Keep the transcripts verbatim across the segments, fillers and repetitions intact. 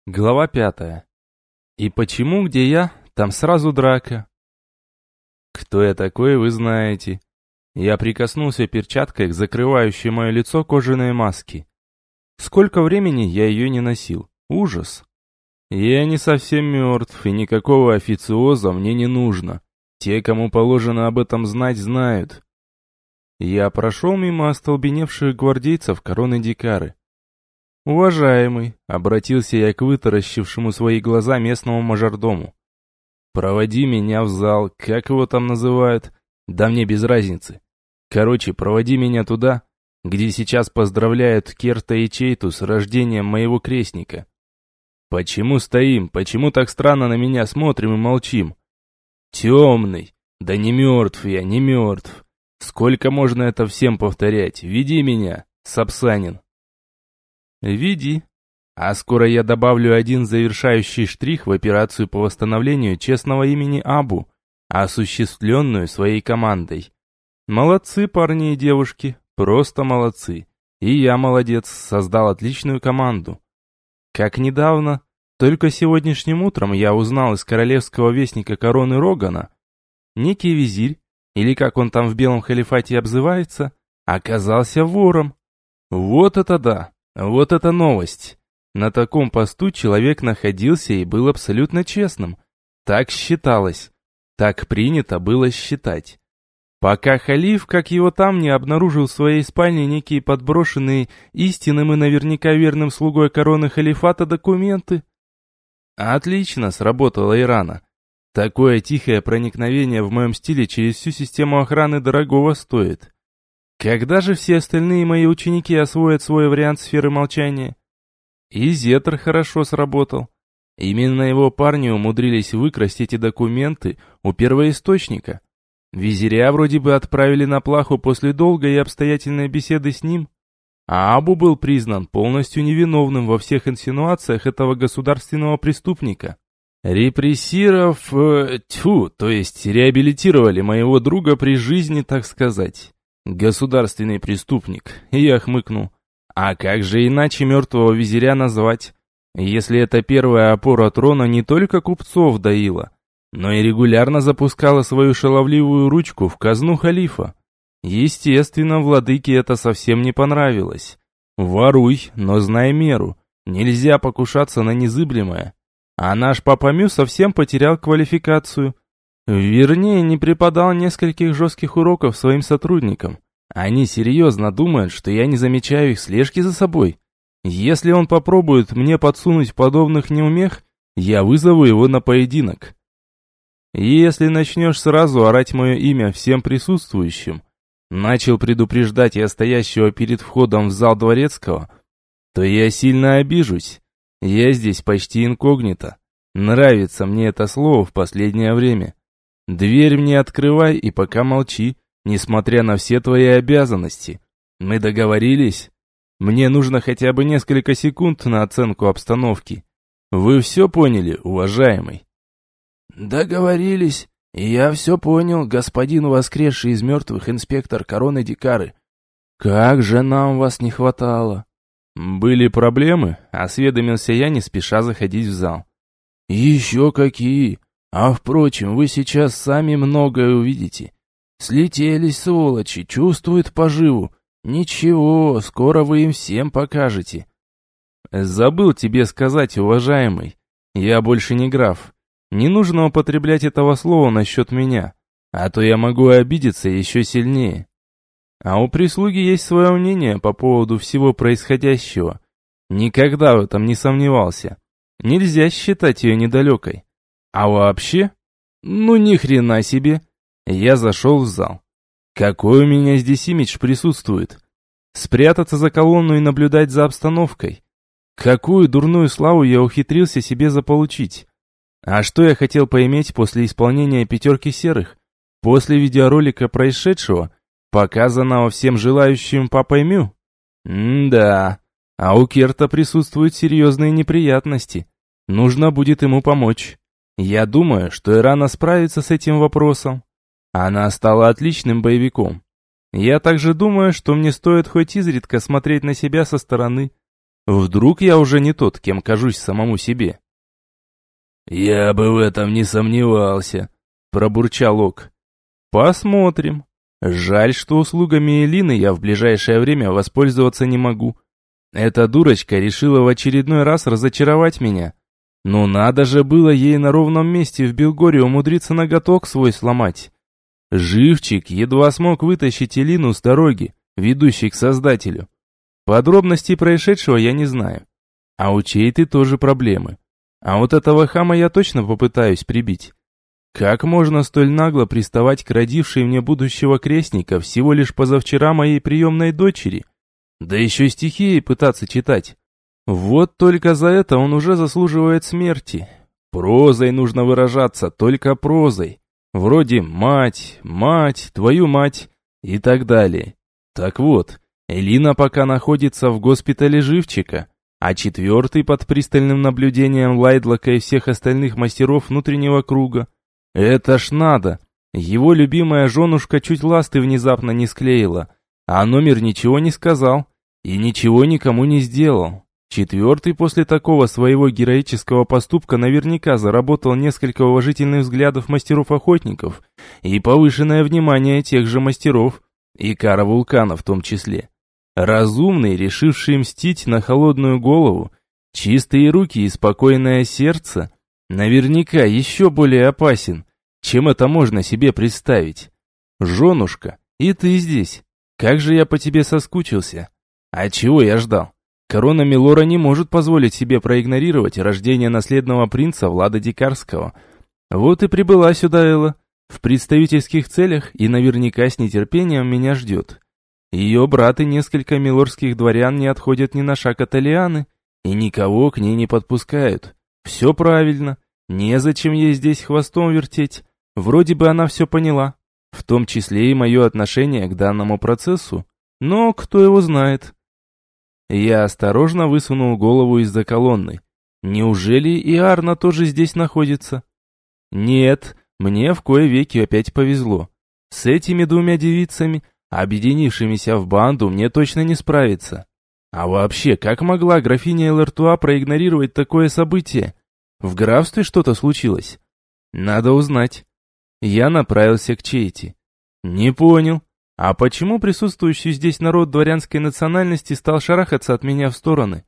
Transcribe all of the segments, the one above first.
Глава пятая. И почему, где я, там сразу драка? Кто я такой, вы знаете. Я прикоснулся перчаткой к закрывающей мое лицо кожаной маске. Сколько времени я ее не носил. Ужас. Я не совсем мертв, и никакого официоза мне не нужно. Те, кому положено об этом знать, знают. Я прошел мимо остолбеневших гвардейцев короны Дикары. «Уважаемый», — обратился я к вытаращившему свои глаза местному мажордому. «Проводи меня в зал, как его там называют? Да мне без разницы. Короче, проводи меня туда, где сейчас поздравляют Керта и Чейту с рождением моего крестника. Почему стоим, почему так странно на меня смотрим и молчим? Темный, да не мертв я, не мертв. Сколько можно это всем повторять? Веди меня, Сапсанин». «Веди. А скоро я добавлю один завершающий штрих в операцию по восстановлению честного имени Абу, осуществленную своей командой. Молодцы, парни и девушки, просто молодцы. И я молодец, создал отличную команду. Как недавно, только сегодняшним утром я узнал из королевского вестника короны Рогана, некий визирь, или как он там в Белом Халифате обзывается, оказался вором. Вот это да! Вот это новость! На таком посту человек находился и был абсолютно честным. Так считалось. Так принято было считать. Пока халиф, как его там, не обнаружил в своей спальне некие подброшенные истинным и наверняка верным слугой короны халифата документы. Отлично сработало Ирана. Такое тихое проникновение в моем стиле через всю систему охраны дорогого стоит. Когда же все остальные мои ученики освоят свой вариант сферы молчания? И Зетр хорошо сработал. Именно его парни умудрились выкрасть эти документы у первоисточника. Визиря вроде бы отправили на плаху после долгой и обстоятельной беседы с ним, а Абу был признан полностью невиновным во всех инсинуациях этого государственного преступника. Репрессировав, э, тьфу, то есть реабилитировали моего друга при жизни, так сказать. Государственный преступник, и я хмыкнул. А как же иначе мертвого визиря назвать, если это первая опора трона не только купцов доила, но и регулярно запускала свою шаловливую ручку в казну халифа? Естественно, владыке это совсем не понравилось. Воруй, но знай меру, нельзя покушаться на незыблемое. А наш папа Мю совсем потерял квалификацию. Вернее, не преподал нескольких жестких уроков своим сотрудникам. Они серьезно думают, что я не замечаю их слежки за собой. Если он попробует мне подсунуть подобных неумех, я вызову его на поединок. Если начнешь сразу орать мое имя всем присутствующим, начал предупреждать я стоящего перед входом в зал дворецкого, то я сильно обижусь. Я здесь почти инкогнито. Нравится мне это слово в последнее время. Дверь мне открывай и пока молчи, несмотря на все твои обязанности. Мы договорились? Мне нужно хотя бы несколько секунд на оценку обстановки. Вы все поняли, уважаемый? Договорились, и я все понял, господин воскресший из мертвых инспектор короны Дикары. Как же нам вас не хватало. Были проблемы? Осведомился я, не спеша заходить в зал. Еще какие! А впрочем, вы сейчас сами многое увидите. Слетелись, сволочи, чувствуют поживу. Ничего, скоро вы им всем покажете. Забыл тебе сказать, уважаемый, я больше не граф. Не нужно употреблять этого слова насчет меня, а то я могу обидеться еще сильнее. А у прислуги есть свое мнение по поводу всего происходящего. Никогда в этом не сомневался. Нельзя считать ее недалекой. А вообще? Ну ни хрена себе. Я зашел в зал. Какой у меня здесь имидж присутствует? Спрятаться за колонну и наблюдать за обстановкой. Какую дурную славу я ухитрился себе заполучить. А что я хотел поиметь после исполнения пятерки серых? После видеоролика происшедшего, показанного всем желающим папой Мю? М-да, а у Керта присутствуют серьезные неприятности. Нужно будет ему помочь. Я думаю, что Ирана справится с этим вопросом. Она стала отличным боевиком. Я также думаю, что мне стоит хоть изредка смотреть на себя со стороны. Вдруг я уже не тот, кем кажусь самому себе. «Я бы в этом не сомневался», — пробурчал Ок. «Посмотрим. Жаль, что услугами Элины я в ближайшее время воспользоваться не могу. Эта дурочка решила в очередной раз разочаровать меня. Ну надо же было ей на ровном месте в Белгоре умудриться ноготок свой сломать. Живчик едва смог вытащить Элину с дороги, ведущей к Создателю. Подробностей происшедшего я не знаю. А у Чейты тоже проблемы. А вот этого хама я точно попытаюсь прибить. Как можно столь нагло приставать к родившей мне будущего крестника всего лишь позавчера моей приемной дочери? Да еще стихи ей пытаться читать. Вот только за это он уже заслуживает смерти. Прозой нужно выражаться, только прозой. Вроде «мать», «мать», «твою мать» и так далее. Так вот, Элина пока находится в госпитале Живчика, а четвертый под пристальным наблюдением Лайдлока и всех остальных мастеров внутреннего круга. Это ж надо. Его любимая женушка чуть ласты внезапно не склеила, а номер ничего не сказал и ничего никому не сделал. Четвертый после такого своего героического поступка наверняка заработал несколько уважительных взглядов мастеров-охотников и повышенное внимание тех же мастеров, и кара вулкана в том числе. Разумный, решивший мстить на холодную голову, чистые руки и спокойное сердце, наверняка еще более опасен, чем это можно себе представить. Женушка, и ты здесь. Как же я по тебе соскучился. А чего я ждал? Корона Милора не может позволить себе проигнорировать рождение наследного принца Влада Дикарского. Вот и прибыла сюда Элла, в представительских целях, и наверняка с нетерпением меня ждет. Ее брат и несколько милорских дворян не отходят ни на шаг от Элианы и никого к ней не подпускают. Все правильно, незачем ей здесь хвостом вертеть. Вроде бы она все поняла, в том числе и мое отношение к данному процессу, но кто его знает. Я осторожно высунул голову из-за колонны. Неужели и Арна тоже здесь находится? Нет, мне в кое веки опять повезло. С этими двумя девицами, объединившимися в банду, мне точно не справиться. А вообще, как могла графиня Элартуа проигнорировать такое событие? В графстве что-то случилось? Надо узнать. Я направился к Чейти. Не понял. А почему присутствующий здесь народ дворянской национальности стал шарахаться от меня в стороны?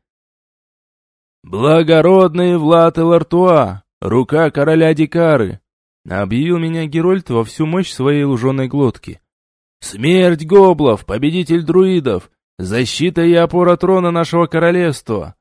«Благородный Влад Элартуа, рука короля Дикары!» Объявил меня Герольд во всю мощь своей луженой глотки. «Смерть гоблов, победитель друидов, защита и опора трона нашего королевства!»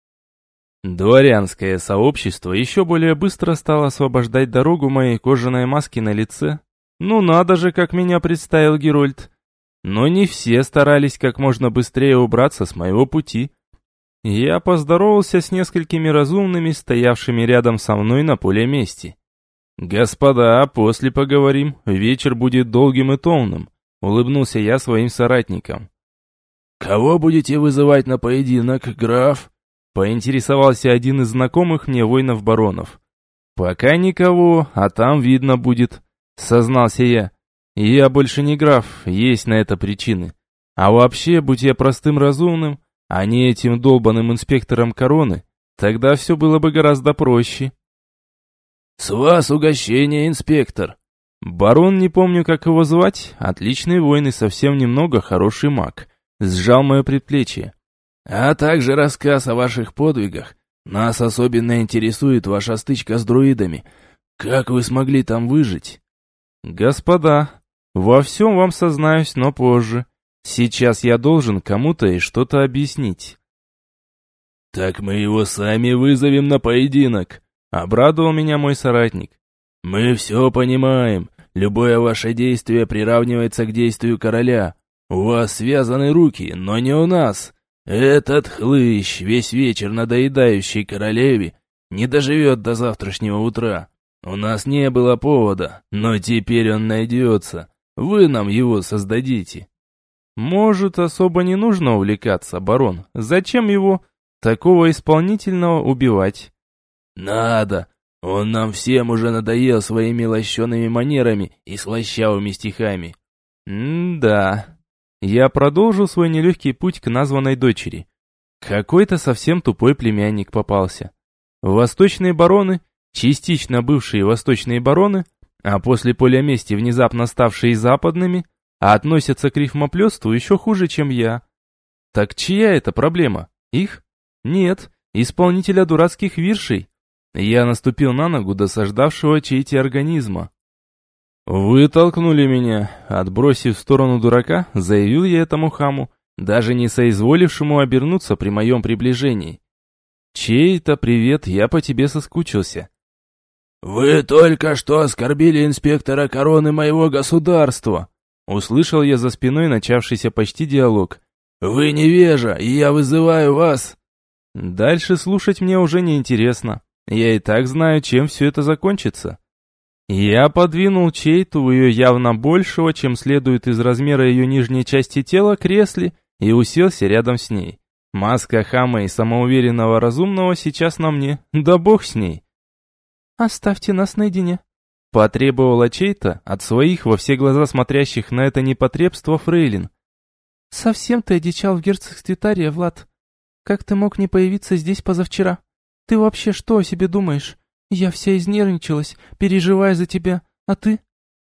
Дворянское сообщество еще более быстро стало освобождать дорогу моей кожаной маске на лице. Ну надо же, как меня представил Герольд. Но не все старались как можно быстрее убраться с моего пути. Я поздоровался с несколькими разумными, стоявшими рядом со мной на поле мести. «Господа, после поговорим, вечер будет долгим и томным», — улыбнулся я своим соратникам. «Кого будете вызывать на поединок, граф?» — поинтересовался один из знакомых мне воинов-баронов. «Пока никого, а там видно будет», — сознался я. «Я больше не граф, есть на это причины. А вообще, будь я простым разумным, а не этим долбаным инспектором короны, тогда все было бы гораздо проще». «С вас угощение, инспектор!» Барон, не помню, как его звать, отличный воин и совсем немного хороший маг, сжал мое предплечье. «А также рассказ о ваших подвигах. Нас особенно интересует ваша стычка с друидами. Как вы смогли там выжить?» «Господа, во всем вам сознаюсь, но позже. Сейчас я должен кому-то и что-то объяснить». «Так мы его сами вызовем на поединок», — обрадовал меня мой соратник. «Мы все понимаем. Любое ваше действие приравнивается к действию короля. У вас связаны руки, но не у нас. Этот хлыщ, весь вечер надоедающий королеве, не доживет до завтрашнего утра. У нас не было повода, но теперь он найдется. Вы нам его создадите». «Может, особо не нужно увлекаться, барон? Зачем его, такого исполнительного, убивать?» «Надо. Он нам всем уже надоел своими лощеными манерами и слащавыми стихами». «М-да». Я продолжил свой нелегкий путь к названной дочери. Какой-то совсем тупой племянник попался. Восточные бароны, частично бывшие восточные бароны, а после поля мести внезапно ставшие западными, а относятся к рифмоплёству еще хуже, чем я. Так чья это проблема? Их? Нет, исполнителя дурацких виршей. Я наступил на ногу досаждавшего чьей-то организма. «Вы толкнули меня», — отбросив в сторону дурака, заявил я этому хаму, даже не соизволившему обернуться при моем приближении. «Чей-то привет, я по тебе соскучился». «Вы только что оскорбили инспектора короны моего государства», — услышал я за спиной начавшийся почти диалог. «Вы невежа, и я вызываю вас». Дальше слушать мне уже не интересно. Я и так знаю, чем все это закончится. Я подвинул чей-то в ее явно большего, чем следует из размера ее нижней части тела, кресле и уселся рядом с ней. Маска хама и самоуверенного разумного сейчас на мне, да бог с ней. «Оставьте нас наедине», — потребовала чей-то от своих во все глаза смотрящих на это непотребство фрейлин. «Совсем ты одичал в герцогстве Тария, Влад. Как ты мог не появиться здесь позавчера? Ты вообще что о себе думаешь? Я вся изнервничалась, переживая за тебя, а ты?»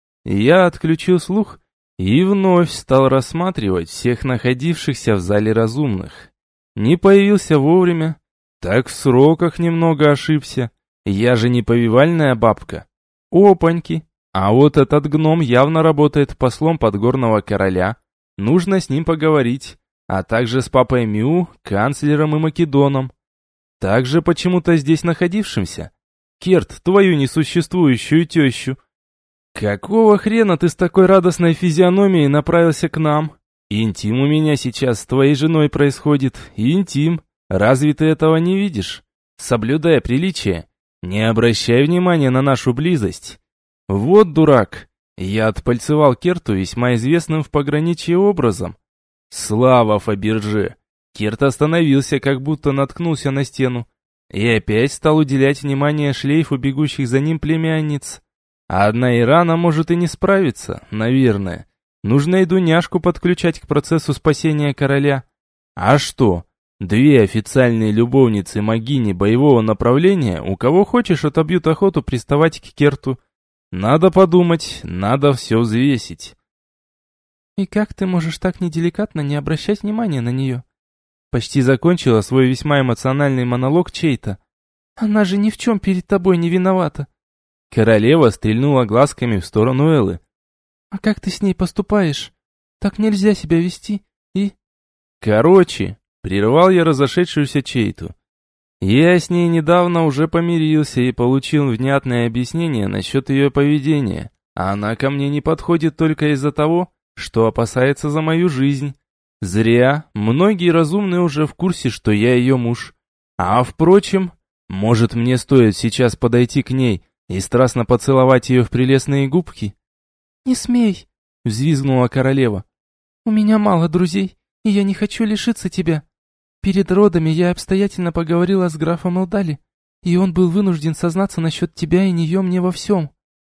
Я отключил слух и вновь стал рассматривать всех находившихся в зале разумных. Не появился вовремя, так в сроках немного ошибся. Я же не повивальная бабка. Опаньки. А вот этот гном явно работает послом подгорного короля. Нужно с ним поговорить. А также с папой Мю, канцлером и Македоном. Также почему-то здесь находившимся. Керт, твою несуществующую тещу. Какого хрена ты с такой радостной физиономией направился к нам? Интим у меня сейчас с твоей женой происходит. Интим. Разве ты этого не видишь? Соблюдая приличие, не обращай внимания на нашу близость. Вот дурак. Я отпальцевал Керту весьма известным в пограничье образом. Слава Фаберже! Керт остановился, как будто наткнулся на стену, и опять стал уделять внимание шлейфу бегущих за ним племянниц. А одна Ирана может и не справиться, наверное. Нужно и Дуняшку подключать к процессу спасения короля. А что? Две официальные любовницы могини боевого направления, у кого хочешь, отобьют охоту приставать к Керту. Надо подумать, надо все взвесить. «И как ты можешь так неделикатно не обращать внимания на нее?» Почти закончила свой весьма эмоциональный монолог чей-то. «Она же ни в чем перед тобой не виновата». Королева стрельнула глазками в сторону Эллы. «А как ты с ней поступаешь? Так нельзя себя вести, и...» «Короче», — прервал я разошедшуюся чейту. «Я с ней недавно уже помирился и получил внятное объяснение насчет ее поведения, а она ко мне не подходит только из-за того, что опасается за мою жизнь. Зря, многие разумные уже в курсе, что я ее муж. А впрочем, может мне стоит сейчас подойти к ней и страстно поцеловать ее в прелестные губки?» «Не смей!» — взвизгнула королева. «У меня мало друзей, и я не хочу лишиться тебя. Перед родами я обстоятельно поговорила с графом Элдали, и он был вынужден сознаться насчет тебя и нее мне во всем».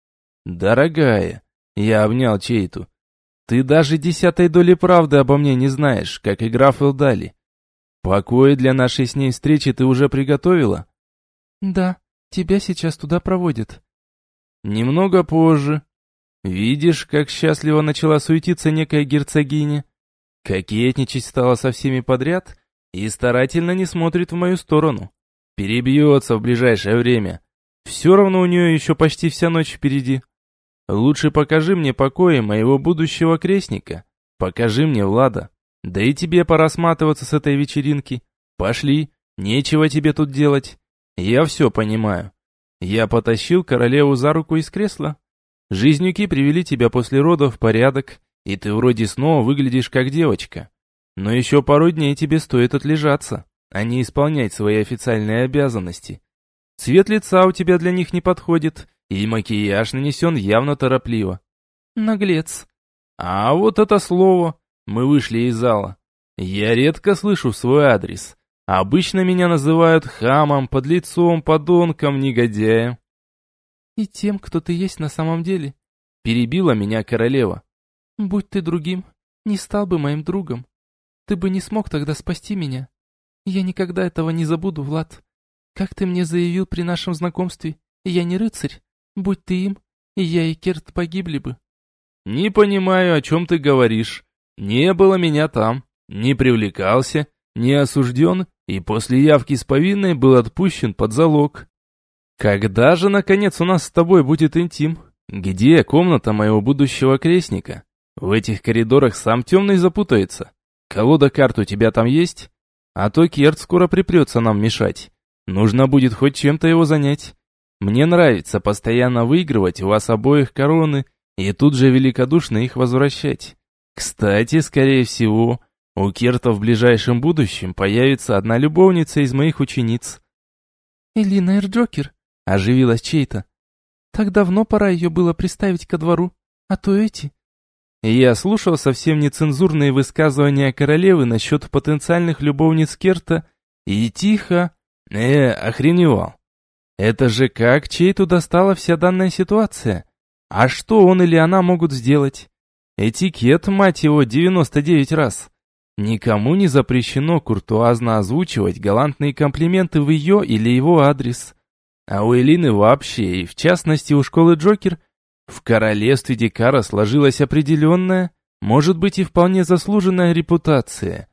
«Дорогая!» — я обнял Чейту. «Ты даже десятой доли правды обо мне не знаешь, как и граф Элдали. Покои для нашей с ней встречи ты уже приготовила?» «Да, тебя сейчас туда проводят». «Немного позже. Видишь, как счастливо начала суетиться некая герцогиня? Кокетничать стала со всеми подряд и старательно не смотрит в мою сторону. Перебьется в ближайшее время. Все равно у нее еще почти вся ночь впереди. Лучше покажи мне покои моего будущего крестника. Покажи мне Влада. Да и тебе пора сматываться с этой вечеринки. Пошли, нечего тебе тут делать. Я все понимаю». Я потащил королеву за руку из кресла. Жизнюки привели тебя после родов в порядок, и ты вроде снова выглядишь как девочка. Но еще пару дней тебе стоит отлежаться, а не исполнять свои официальные обязанности. Цвет лица у тебя для них не подходит, и макияж нанесен явно торопливо. Наглец. А вот это слово. Мы вышли из зала. Я редко слышу свой адрес. Обычно меня называют хамом, подлецом, подонком, негодяем. «И тем, кто ты есть на самом деле», — перебила меня королева. «Будь ты другим, не стал бы моим другом. Ты бы не смог тогда спасти меня. Я никогда этого не забуду, Влад. Как ты мне заявил при нашем знакомстве, я не рыцарь. Будь ты им, и я, и Керт погибли бы. Не понимаю, о чем ты говоришь. Не было меня там, не привлекался, не осужден, и после явки с повинной был отпущен под залог. Когда же, наконец, у нас с тобой будет интим? Где комната моего будущего крестника? В этих коридорах сам темный запутается. Колода карт у тебя там есть? А то Керт скоро припрется нам мешать. Нужно будет хоть чем-то его занять. Мне нравится постоянно выигрывать у вас обоих короны и тут же великодушно их возвращать. Кстати, скорее всего, у Керта в ближайшем будущем появится одна любовница из моих учениц. Элина Эрджокер, оживилась чей-то. Так давно пора ее было приставить ко двору, а то эти... Я слушал совсем нецензурные высказывания королевы насчет потенциальных любовниц Керта и тихо, э, охреневал. Это же как чей-то достала вся данная ситуация? А что он или она могут сделать? Этикет, мать его, девяносто девять раз. Никому не запрещено куртуазно озвучивать галантные комплименты в ее или его адрес. А у Элины вообще, и в частности у школы Джокер, в королевстве Дикара сложилась определенная, может быть и вполне заслуженная репутация.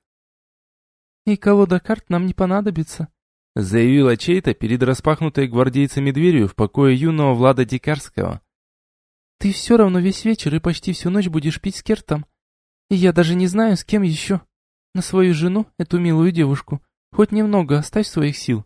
«И колода карт нам не понадобится», заявила чей-то перед распахнутой гвардейцами дверью в покое юного Влада Дикарского. «Ты все равно весь вечер и почти всю ночь будешь пить с Кертом. И я даже не знаю, с кем еще. На свою жену, эту милую девушку, хоть немного оставь своих сил».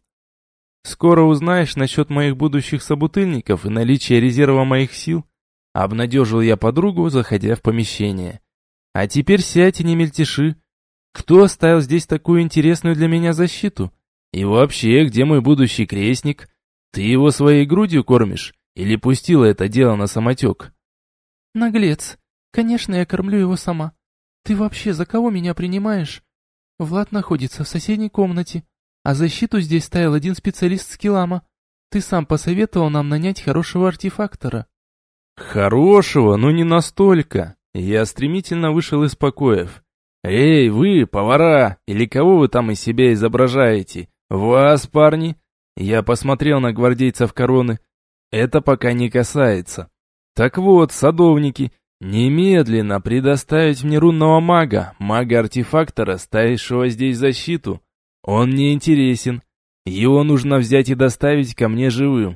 «Скоро узнаешь насчет моих будущих собутыльников и наличия резерва моих сил», обнадежил я подругу, заходя в помещение. «А теперь сядь и не мельтеши. Кто оставил здесь такую интересную для меня защиту? И вообще, где мой будущий крестник? Ты его своей грудью кормишь? Или пустила это дело на самотек?» «Наглец. Конечно, я кормлю его сама. Ты вообще за кого меня принимаешь? Влад находится в соседней комнате, а защиту здесь ставил один специалист с Килама. Ты сам посоветовал нам нанять хорошего артефактора». «Хорошего, но не настолько». Я стремительно вышел из покоев. «Эй, вы, повара, или кого вы там из себя изображаете? Вас, парни?» Я посмотрел на гвардейцев короны. «Это пока не касается. Так вот, садовники, немедленно предоставить мне рунного мага, мага-артефактора, ставившего здесь защиту. Он мне интересен. Его нужно взять и доставить ко мне живым».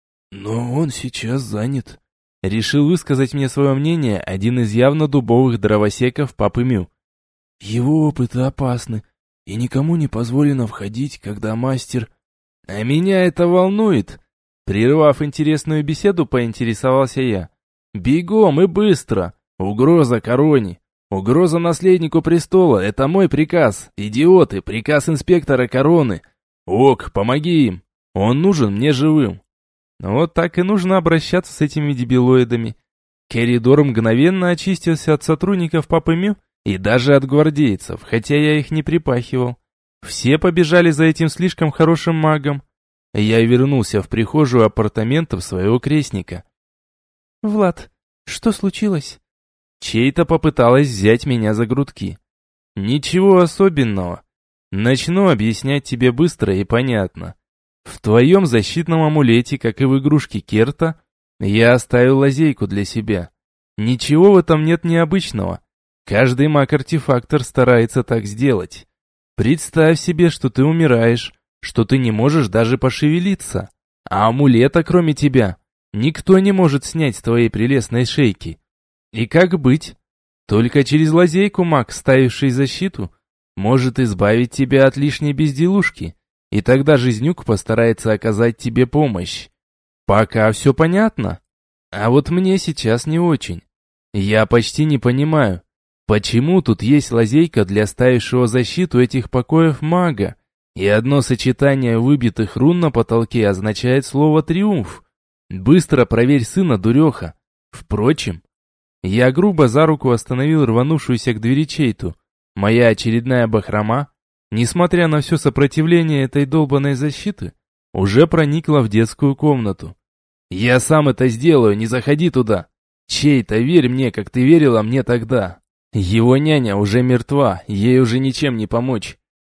«Но он сейчас занят», — решил высказать мне свое мнение один из явно дубовых дровосеков Папы Мю. «Его опыты опасны, и никому не позволено входить, когда мастер...» «А меня это волнует!» Прервав интересную беседу, поинтересовался я. «Бегом и быстро! Угроза короне! Угроза наследнику престола! Это мой приказ! Идиоты! Приказ инспектора короны! Ок, помоги им! Он нужен мне живым!» Вот так и нужно обращаться с этими дебилоидами. Коридор мгновенно очистился от сотрудников Папы Мю и даже от гвардейцев, хотя я их не припахивал. Все побежали за этим слишком хорошим магом. Я вернулся в прихожую апартаментов своего крестника. «Влад, что случилось?» Чей-то попыталась взять меня за грудки. «Ничего особенного. Начну объяснять тебе быстро и понятно. В твоем защитном амулете, как и в игрушке Керта, я оставил лазейку для себя. Ничего в этом нет необычного. Каждый маг-артефактор старается так сделать. Представь себе, что ты умираешь, что ты не можешь даже пошевелиться, а амулета, кроме тебя, никто не может снять с твоей прелестной шейки. И как быть? Только через лазейку маг, ставивший защиту, может избавить тебя от лишней безделушки, и тогда Жизнюк постарается оказать тебе помощь. Пока все понятно. А вот мне сейчас не очень. Я почти не понимаю, почему тут есть лазейка для ставившего защиту этих покоев мага, и одно сочетание выбитых рун на потолке означает слово «триумф». Быстро проверь сына, дуреха. Впрочем, я грубо за руку остановил рванувшуюся к двери чейту. Моя очередная бахрома, несмотря на все сопротивление этой долбанной защиты, уже проникла в детскую комнату. «Я сам это сделаю, не заходи туда! Чей-то, верь мне, как ты верила мне тогда! Его няня уже мертва, ей уже ничем не помочь.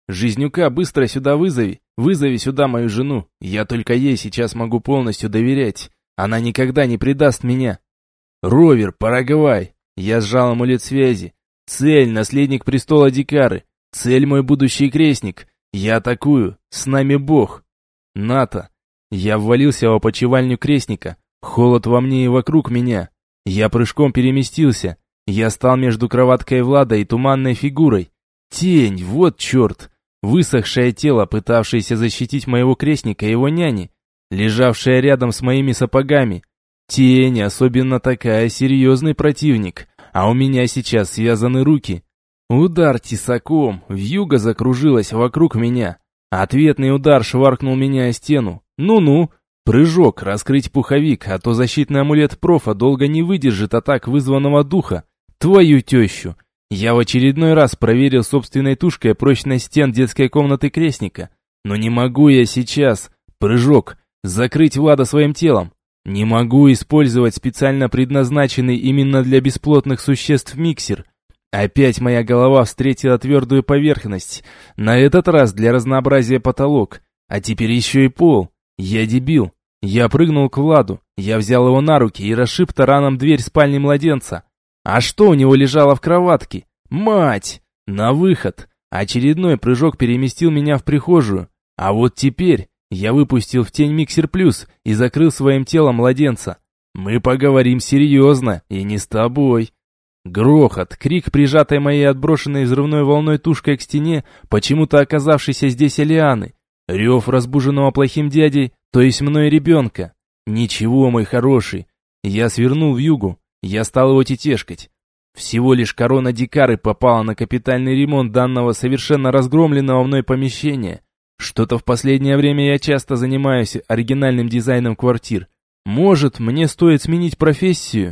Жизнюка быстро сюда вызови, вызови сюда мою жену. Я только ей сейчас могу полностью доверять. Она никогда не предаст меня. Ровер, Парагвай. Я сжал амулет связи. Цель, наследник престола Дикары. Цель, мой будущий крестник. Я атакую. С нами Бог. НАТО. Я ввалился в опочивальню крестника. Холод во мне и вокруг меня. Я прыжком переместился. Я стал между кроваткой Влада и туманной фигурой. Тень, вот черт. Высохшее тело, пытавшееся защитить моего крестника и его няни, лежавшее рядом с моими сапогами. Тень, особенно такая, серьезный противник. А у меня сейчас связаны руки. Удар тесаком, вьюга закружилась вокруг меня. Ответный удар шваркнул меня о стену. Ну-ну, прыжок, раскрыть пуховик, а то защитный амулет профа долго не выдержит атак вызванного духа. Твою тещу! Я в очередной раз проверил собственной тушкой прочность стен детской комнаты крестника. Но не могу я сейчас. Прыжок, закрыть Влада своим телом. Не могу использовать специально предназначенный именно для бесплотных существ миксер. Опять моя голова встретила твердую поверхность. На этот раз для разнообразия потолок. А теперь еще и пол. Я дебил. Я прыгнул к Владу. Я взял его на руки и расшиб тараном дверь спальни младенца. А что у него лежало в кроватке? Мать! На выход. Очередной прыжок переместил меня в прихожую. А вот теперь я выпустил в тень миксер плюс и закрыл своим телом младенца. Мы поговорим серьезно, и не с тобой. Грохот, крик, прижатой моей отброшенной взрывной волной тушкой к стене, почему-то оказавшейся здесь Элианы. Рев разбуженного плохим дядей, то есть мной ребенка. Ничего, мой хороший. Я свернул в югу. Я стал его тетешкать. Всего лишь корона Дикары попала на капитальный ремонт данного совершенно разгромленного мной помещения. Что-то в последнее время я часто занимаюсь оригинальным дизайном квартир. Может, мне стоит сменить профессию?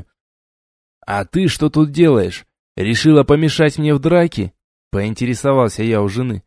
А ты что тут делаешь? Решила помешать мне в драке? Поинтересовался я у жены.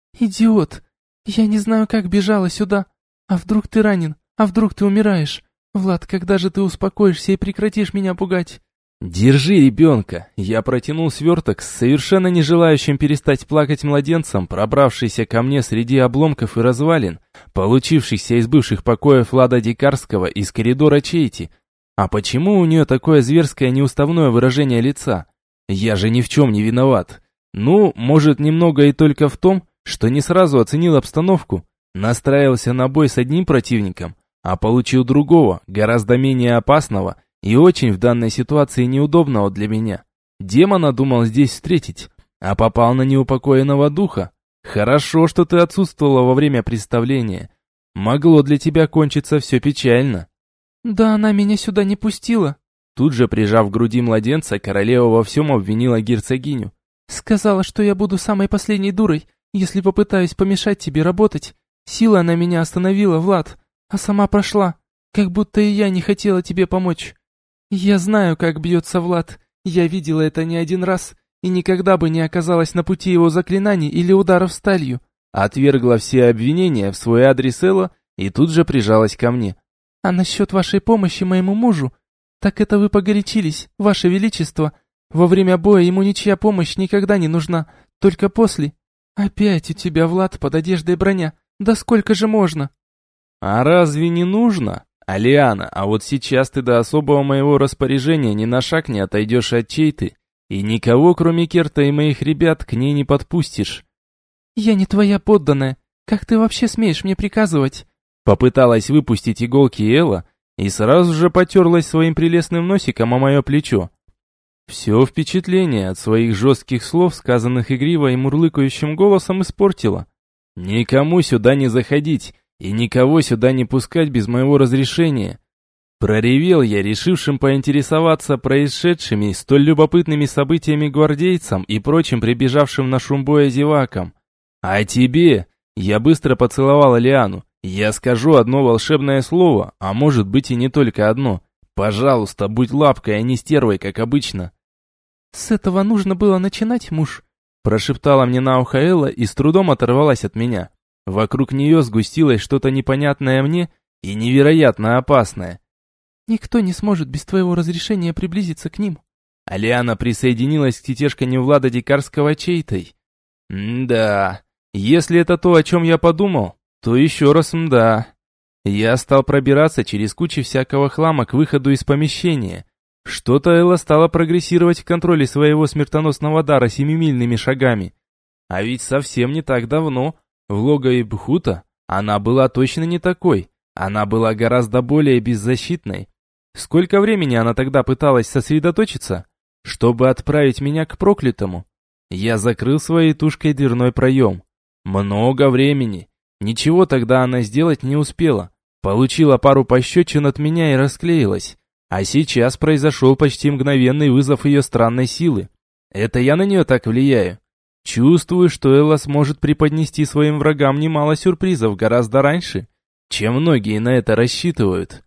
Идиот! Я не знаю, как бежала сюда. А вдруг ты ранен? А вдруг ты умираешь? Влад, когда же ты успокоишься и прекратишь меня пугать? Держи ребенка. Я протянул сверток с совершенно не желающим перестать плакать младенцем, пробравшийся ко мне среди обломков и развалин, получившихся из бывших покоев Влада Дикарского из коридора Чейти. А почему у нее такое зверское неуставное выражение лица? Я же ни в чем не виноват. Ну, может, немного и только в том, что не сразу оценил обстановку, настраивался на бой с одним противником, а получил другого, гораздо менее опасного и очень в данной ситуации неудобного для меня. Демона думал здесь встретить, а попал на неупокоенного духа. Хорошо, что ты отсутствовала во время представления. Могло для тебя кончиться все печально. Да она меня сюда не пустила. Тут же, прижав к груди младенца, королева во всем обвинила герцогиню. Сказала, что я буду самой последней дурой, если попытаюсь помешать тебе работать. Сила она меня остановила, Влад, а сама прошла, как будто и я не хотела тебе помочь. Я знаю, как бьется Влад, я видела это не один раз, и никогда бы не оказалась на пути его заклинаний или ударов сталью. Отвергла все обвинения в свой адрес Элла и тут же прижалась ко мне. А насчет вашей помощи моему мужу, так это вы погорячились, ваше величество. Во время боя ему ничья помощь никогда не нужна, только после. Опять у тебя, Влад, под одеждой броня, да сколько же можно? А разве не нужно? Алиана, а вот сейчас ты до особого моего распоряжения ни на шаг не отойдешь от Чейты, и никого, кроме Керта и моих ребят, к ней не подпустишь. Я не твоя подданная, как ты вообще смеешь мне приказывать? Попыталась выпустить иголки Элла и сразу же потерлась своим прелестным носиком о мое плечо. Все впечатление от своих жестких слов, сказанных игриво и мурлыкающим голосом, испортила. Никому сюда не заходить и никого сюда не пускать без моего разрешения. Проревел я, решившим поинтересоваться происшедшими столь любопытными событиями гвардейцам и прочим прибежавшим на шум боя зевакам. А тебе, я быстро поцеловал Лиану, я скажу одно волшебное слово, а может быть и не только одно. Пожалуйста, будь лапкой, а не стервой, как обычно. С этого нужно было начинать, муж. Прошептала мне на ухо Элла и с трудом оторвалась от меня. Вокруг нее сгустилось что-то непонятное мне и невероятно опасное. Никто не сможет без твоего разрешения приблизиться к ним. Алиана присоединилась к тетешканью Влада Дикарского Чейтой. М-да, Если это то, о чем я подумал, то еще раз мда. Я стал пробираться через кучу всякого хлама к выходу из помещения. Что-то Элла стала прогрессировать в контроле своего смертоносного дара семимильными шагами. А ведь совсем не так давно, в логове Бхута, она была точно не такой. Она была гораздо более беззащитной. Сколько времени она тогда пыталась сосредоточиться, чтобы отправить меня к проклятому? Я закрыл своей тушкой дверной проем. Много времени. Ничего тогда она сделать не успела. Получила пару пощечин от меня и расклеилась. А сейчас произошел почти мгновенный вызов ее странной силы. Это я на нее так влияю. Чувствую, что Элла сможет преподнести своим врагам немало сюрпризов гораздо раньше, чем многие на это рассчитывают.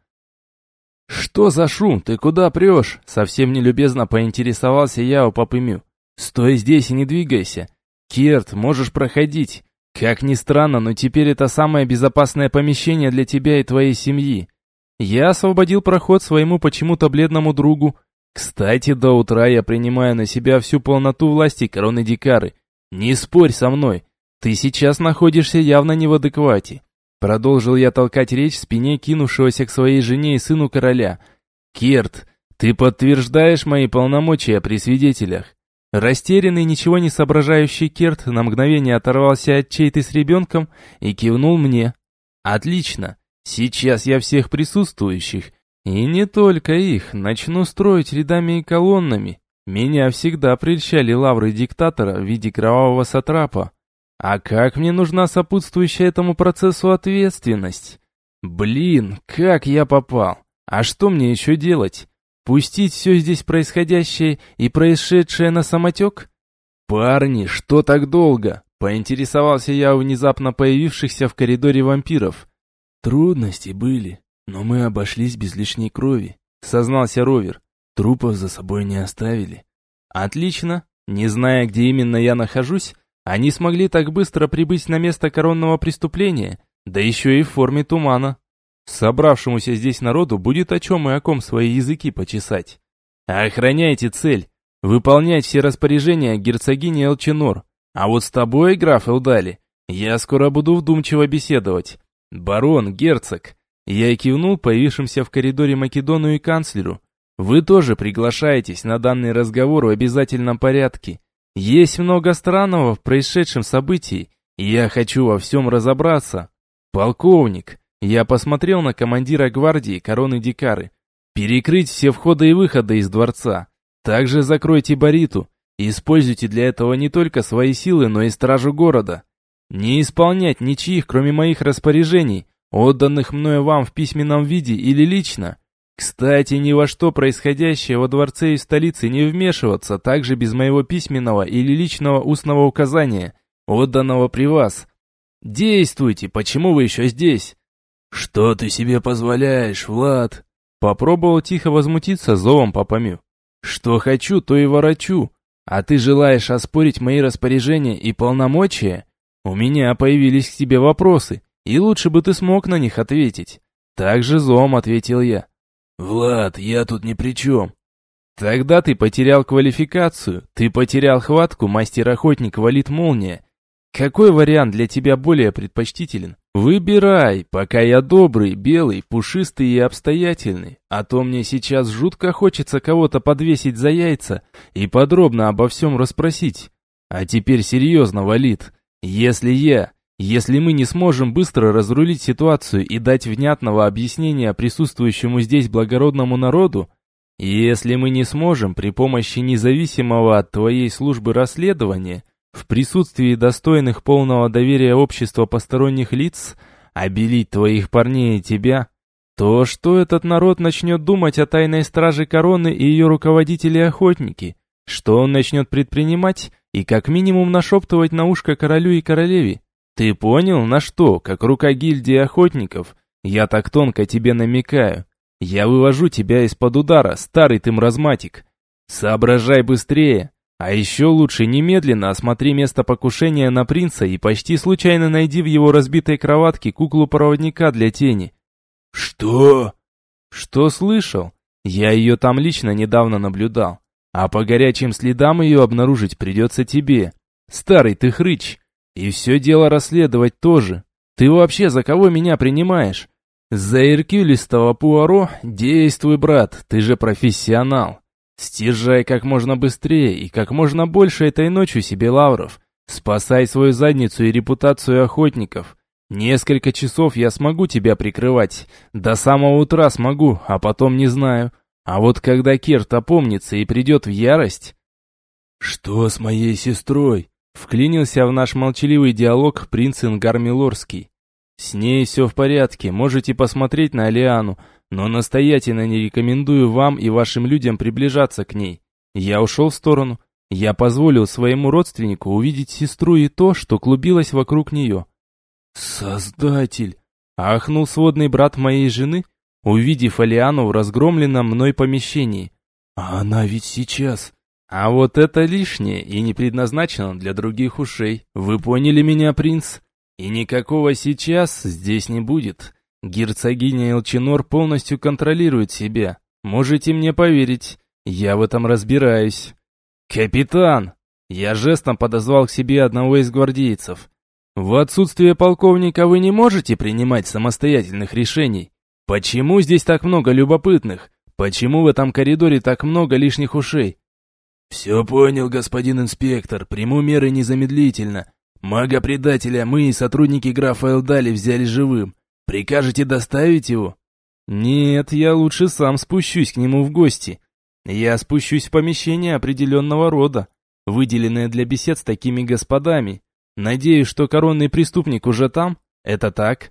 «Что за шум? Ты куда прешь?» Совсем нелюбезно поинтересовался я у папы Мю. «Стой здесь и не двигайся. Керт, можешь проходить. Как ни странно, но теперь это самое безопасное помещение для тебя и твоей семьи». Я освободил проход своему почему-то бледному другу. Кстати, до утра я принимаю на себя всю полноту власти короны Дикары. Не спорь со мной. Ты сейчас находишься явно не в адеквате. Продолжил я толкать речь в спине кинувшегося к своей жене и сыну короля. «Керт, ты подтверждаешь мои полномочия при свидетелях?» Растерянный, ничего не соображающий Керт на мгновение оторвался от чей-то с ребенком и кивнул мне. «Отлично. Сейчас я всех присутствующих, и не только их, начну строить рядами и колоннами. Меня всегда прельщали лавры диктатора в виде кровавого сатрапа. А как мне нужна сопутствующая этому процессу ответственность? Блин, как я попал? А что мне еще делать? Пустить все здесь происходящее и происшедшее на самотек? Парни, что так долго? Поинтересовался я у внезапно появившихся в коридоре вампиров. Трудности были, но мы обошлись без лишней крови, сознался Ровер. Трупов за собой не оставили. Отлично. Не зная, где именно я нахожусь, они смогли так быстро прибыть на место коронного преступления, да еще и в форме тумана. Собравшемуся здесь народу будет о чем и о ком свои языки почесать. Охраняйте цель, выполнять все распоряжения герцогини Элчинор. А вот с тобой, граф Элдали, я скоро буду вдумчиво беседовать. Барон, герцог, я кивнул появившимся в коридоре Македону и канцлеру. Вы тоже приглашаетесь на данный разговор в обязательном порядке. Есть много странного в происшедшем событии, и я хочу во всем разобраться. Полковник, я посмотрел на командира гвардии короны Дикары. Перекрыть все входы и выходы из дворца. Также закройте Бариту. Используйте для этого не только свои силы, но и стражу города. Не исполнять ничьих, кроме моих распоряжений, отданных мною вам в письменном виде или лично. Кстати, ни во что происходящее во дворце и столице не вмешиваться, также без моего письменного или личного устного указания, отданного при вас. Действуйте, почему вы еще здесь? Что ты себе позволяешь, Влад? Попробовал тихо возмутиться зовом Папа Мю. Что хочу, то и ворочу. А ты желаешь оспорить мои распоряжения и полномочия? У меня появились к тебе вопросы, и лучше бы ты смог на них ответить. Так же злом ответил я. Влад, я тут ни при чем. Тогда ты потерял квалификацию, ты потерял хватку, мастер-охотник валит молния. Какой вариант для тебя более предпочтителен? Выбирай, пока я добрый, белый, пушистый и обстоятельный. А то мне сейчас жутко хочется кого-то подвесить за яйца и подробно обо всем расспросить. А теперь серьезно, валит. Если я, если мы не сможем быстро разрулить ситуацию и дать внятного объяснения присутствующему здесь благородному народу, если мы не сможем при помощи независимого от твоей службы расследования, в присутствии достойных полного доверия общества посторонних лиц, обелить твоих парней и тебя, то что этот народ начнет думать о тайной страже короны и ее руководителе-охотнике? Что он начнет предпринимать и как минимум нашептывать на ушко королю и королеве? Ты понял, на что, как рука гильдии охотников? Я так тонко тебе намекаю. Я вывожу тебя из-под удара, старый ты маразматик. Соображай быстрее. А еще лучше немедленно осмотри место покушения на принца и почти случайно найди в его разбитой кроватке куклу-проводника для тени. Что? Что слышал? Я ее там лично недавно наблюдал. А по горячим следам ее обнаружить придется тебе. Старый ты хрыч. И все дело расследовать тоже. Ты вообще за кого меня принимаешь? За Эркюлистого Пуаро? Действуй, брат, ты же профессионал. Стяжай как можно быстрее и как можно больше этой ночью себе лавров. Спасай свою задницу и репутацию охотников. Несколько часов я смогу тебя прикрывать. До самого утра смогу, а потом не знаю. А вот когда Керт опомнится и придет в ярость... «Что с моей сестрой?» Вклинился в наш молчаливый диалог принц Ингар Милорский. «С ней все в порядке, можете посмотреть на Алиану, но настоятельно не рекомендую вам и вашим людям приближаться к ней. Я ушел в сторону. Я позволил своему родственнику увидеть сестру и то, что клубилось вокруг нее». «Создатель!» — ахнул сводный брат моей жены, увидев Алиану в разгромленном мной помещении. «А она ведь сейчас...» «А вот это лишнее и не предназначено для других ушей. Вы поняли меня, принц? И никакого сейчас здесь не будет. Герцогиня Элчинор полностью контролирует себя. Можете мне поверить, я в этом разбираюсь». «Капитан!» Я жестом подозвал к себе одного из гвардейцев. «В отсутствие полковника вы не можете принимать самостоятельных решений? Почему здесь так много любопытных? Почему в этом коридоре так много лишних ушей?» «Все понял, господин инспектор, приму меры незамедлительно. Мага-предателя мы и сотрудники графа Элдали взяли живым. Прикажете доставить его?» «Нет, я лучше сам спущусь к нему в гости. Я спущусь в помещение определенного рода, выделенное для бесед с такими господами. Надеюсь, что коронный преступник уже там? Это так?»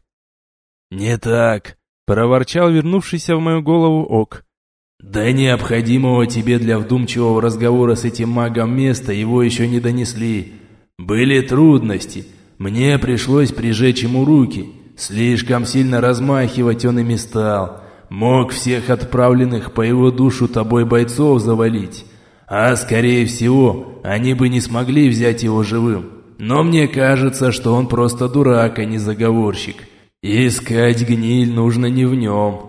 «Не так», — проворчал вернувшийся в мою голову Ок. «До необходимого тебе для вдумчивого разговора с этим магом места его еще не донесли. Были трудности. Мне пришлось прижечь ему руки. Слишком сильно размахивать он ими стал. Мог всех отправленных по его душу тобой бойцов завалить. А скорее всего, они бы не смогли взять его живым. Но мне кажется, что он просто дурак, а не заговорщик. Искать гниль нужно не в нем».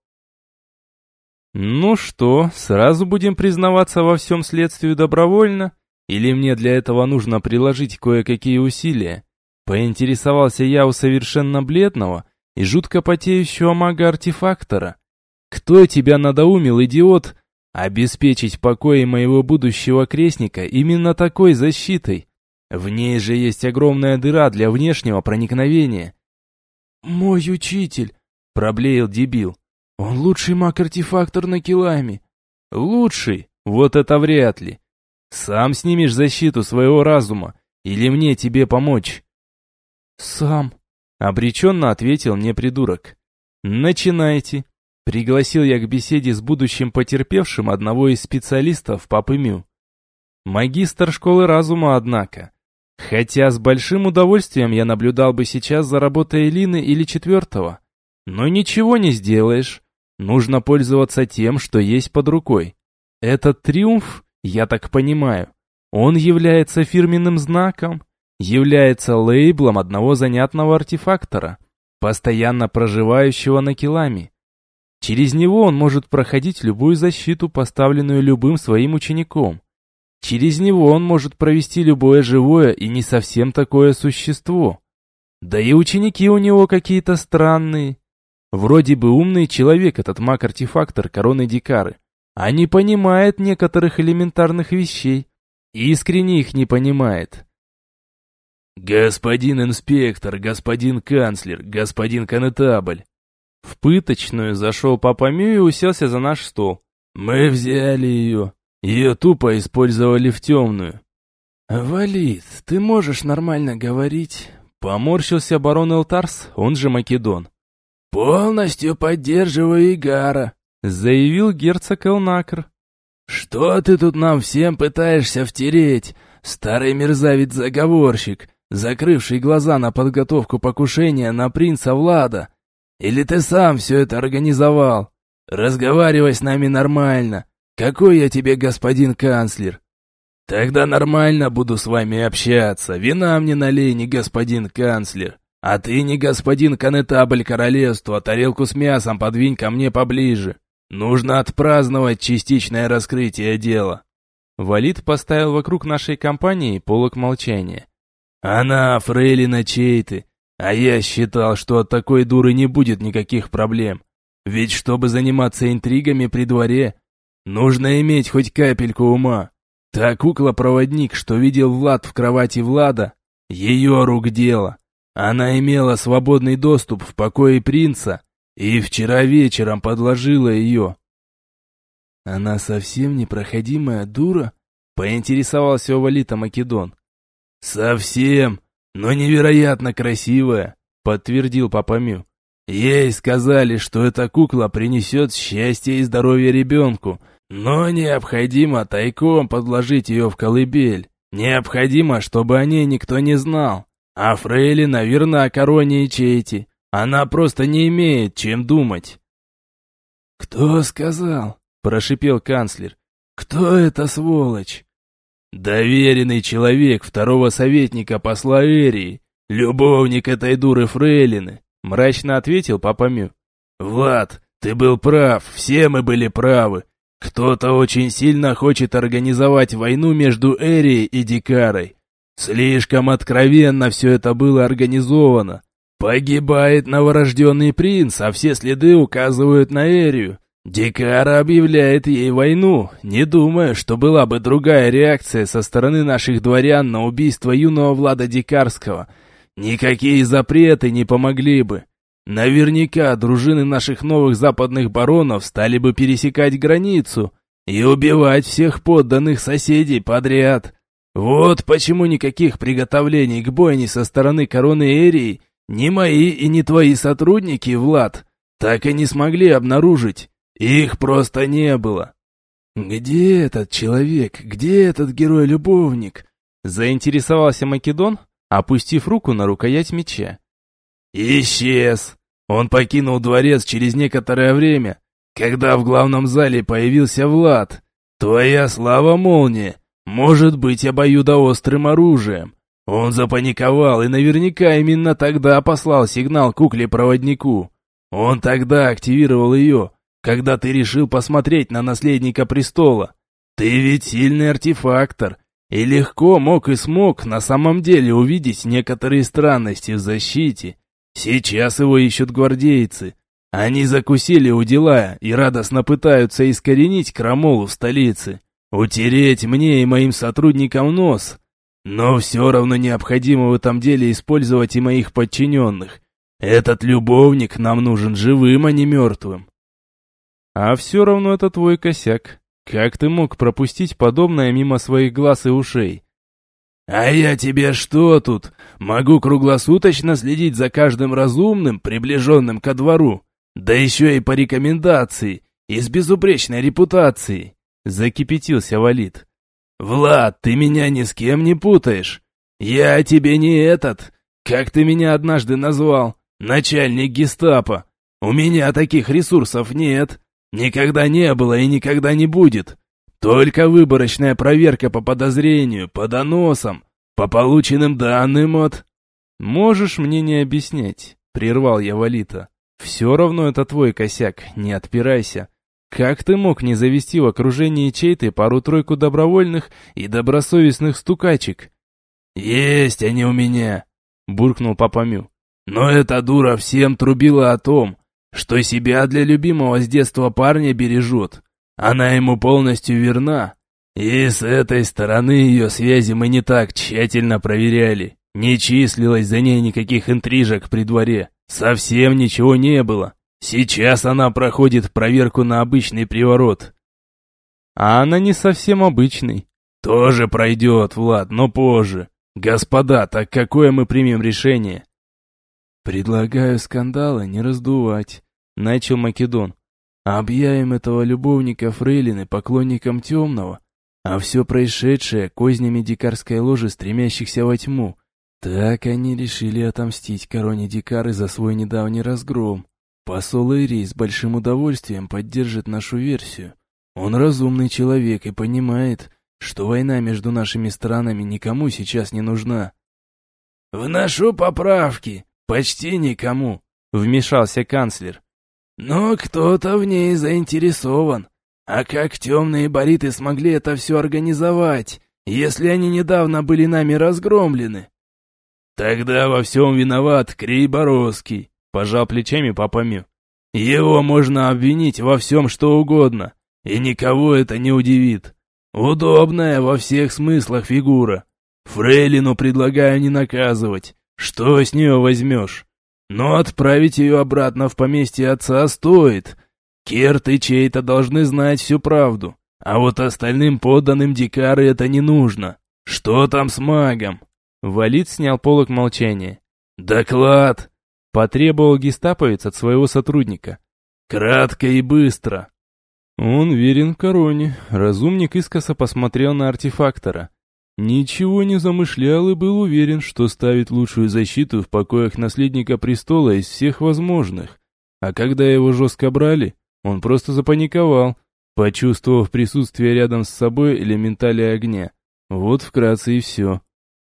«Ну что, сразу будем признаваться во всем следствию добровольно? Или мне для этого нужно приложить кое-какие усилия?» Поинтересовался я у совершенно бледного и жутко потеющего мага-артефактора. «Кто тебя надоумил, идиот, обеспечить покой моего будущего крестника именно такой защитой? В ней же есть огромная дыра для внешнего проникновения». «Мой учитель», — проблеял дебил. «Он лучший маг-артефактор на Киламе». «Лучший? Вот это вряд ли. Сам снимешь защиту своего разума, или мне тебе помочь?» «Сам», — обреченно ответил мне придурок. «Начинайте», — пригласил я к беседе с будущим потерпевшим одного из специалистов Папы Мю. Магистр школы разума, однако. Хотя с большим удовольствием я наблюдал бы сейчас за работой Элины или четвертого. Но ничего не сделаешь. Нужно пользоваться тем, что есть под рукой. Этот триумф, я так понимаю, он является фирменным знаком, является лейблом одного занятного артефактора, постоянно проживающего на Киламе. Через него он может проходить любую защиту, поставленную любым своим учеником. Через него он может провести любое живое и не совсем такое существо. Да и ученики у него какие-то странные. Вроде бы умный человек этот маг-артефактор короны Дикары, а не понимает некоторых элементарных вещей. Искренне их не понимает. «Господин инспектор, господин канцлер, господин конетабль». В пыточную зашел Папа Мю и уселся за наш стол. «Мы взяли ее. Ее тупо использовали в темную». «Валид, ты можешь нормально говорить?» Поморщился барон Элтарс, он же Македон. «Полностью поддерживаю Игара», — заявил герцог Элнакр. «Что ты тут нам всем пытаешься втереть, старый мерзавец-заговорщик, закрывший глаза на подготовку покушения на принца Влада? Или ты сам все это организовал? Разговаривай с нами нормально. Какой я тебе господин канцлер? Тогда нормально буду с вами общаться. Вина мне налей, не господин канцлер. А ты не господин конетабль королевства, тарелку с мясом подвинь ко мне поближе. Нужно отпраздновать частичное раскрытие дела». Валид поставил вокруг нашей компании полог молчания. Она фрейлина Чейты, а я считал, что от такой дуры не будет никаких проблем. Ведь чтобы заниматься интригами при дворе, нужно иметь хоть капельку ума. Та кукла-проводник, что видел Влад в кровати Влада, ее рук дело. Она имела свободный доступ в покое принца и вчера вечером подложила ее. «Она совсем непроходимая дура?» — поинтересовался у Валита Македон. «Совсем, но невероятно красивая», — подтвердил Папа Мю. «Ей сказали, что эта кукла принесет счастье и здоровье ребенку, но необходимо тайком подложить ее в колыбель. Необходимо, чтобы о ней никто не знал. А фрейлина верна короне и Чейте. Она просто не имеет чем думать». «Кто сказал?» — прошипел канцлер. «Кто эта сволочь?» «Доверенный человек второго советника посла Эрии, любовник этой дуры фрейлины», — мрачно ответил Папа Мю. «Влад, ты был прав, все мы были правы. Кто-то очень сильно хочет организовать войну между Эрией и Дикарой. Слишком откровенно все это было организовано. Погибает новорожденный принц, а все следы указывают на Эрию. Дикара объявляет ей войну, не думая, что была бы другая реакция со стороны наших дворян на убийство юного Влада Дикарского. Никакие запреты не помогли бы. Наверняка дружины наших новых западных баронов стали бы пересекать границу и убивать всех подданных соседей подряд. Вот почему никаких приготовлений к бойне со стороны короны Эрии ни мои и ни твои сотрудники, Влад, так и не смогли обнаружить. Их просто не было. «Где этот человек? Где этот герой-любовник?» заинтересовался Македон, опустив руку на рукоять меча. «Исчез. Он покинул дворец через некоторое время, когда в главном зале появился Влад. Твоя слава, молния, может быть обоюдоострым оружием. Он запаниковал и наверняка именно тогда послал сигнал кукле-проводнику. Он тогда активировал ее, когда ты решил посмотреть на наследника престола. Ты ведь сильный артефактор, и легко мог и смог на самом деле увидеть некоторые странности в защите. Сейчас его ищут гвардейцы. Они закусили у дела и радостно пытаются искоренить крамолу в столице, утереть мне и моим сотрудникам нос. Но все равно необходимо в этом деле использовать и моих подчиненных. Этот любовник нам нужен живым, а не мертвым». «А все равно это твой косяк. Как ты мог пропустить подобное мимо своих глаз и ушей?» «А я тебе что тут? Могу круглосуточно следить за каждым разумным, приближенным ко двору. Да еще и по рекомендации, и с безупречной репутацией», — закипятился Валид. «Влад, ты меня ни с кем не путаешь. Я тебе не этот, как ты меня однажды назвал, начальник гестапо. У меня таких ресурсов нет, никогда не было и никогда не будет. Только выборочная проверка по подозрению, по доносам, по полученным данным от...» «Можешь мне не объяснять», — прервал я Валита. «Все равно это твой косяк, не отпирайся. Как ты мог не завести в окружении чей-то пару-тройку добровольных и добросовестных стукачек?» «Есть они у меня», — буркнул Папа Мю. «Но эта дура всем трубила о том, что себя для любимого с детства парня бережет. Она ему полностью верна. И с этой стороны ее связи мы не так тщательно проверяли. Не числилось за ней никаких интрижек при дворе. Совсем ничего не было. Сейчас она проходит проверку на обычный приворот». «А она не совсем обычный». «Тоже пройдет, Влад, но позже. Господа, так какое мы примем решение?» «Предлагаю скандалы не раздувать», — начал Македон. «Объявим этого любовника фрейлины поклонником темного, а все происшедшее кознями дикарской ложи, стремящихся во тьму. Так они решили отомстить короне Дикары за свой недавний разгром. Посол Эрии с большим удовольствием поддержит нашу версию. Он разумный человек и понимает, что война между нашими странами никому сейчас не нужна». «Вношу поправки. Почти никому», — вмешался канцлер. «Но кто-то в ней заинтересован. А как темные бариты смогли это все организовать, если они недавно были нами разгромлены?» Тогда во всем виноват Крейборовский, пожал плечами Папа Мю. Его можно обвинить во всем что угодно, и никого это не удивит. Удобная во всех смыслах фигура. Фрейлину предлагаю не наказывать. Что с нее возьмешь? Но отправить ее обратно в поместье отца стоит. Керт и Чейта должны знать всю правду. А вот остальным подданным Дикары это не нужно. Что там с магом? Валид снял полог молчания. Доклад! Потребовал гестаповец от своего сотрудника. Кратко и быстро. Он верен короне. Разумник искоса посмотрел на артефактора. Ничего не замышлял и был уверен, что ставит лучшую защиту в покоях наследника престола из всех возможных. А когда его жестко брали, он просто запаниковал, почувствовав присутствие рядом с собой элементали огня. Вот вкратце и все.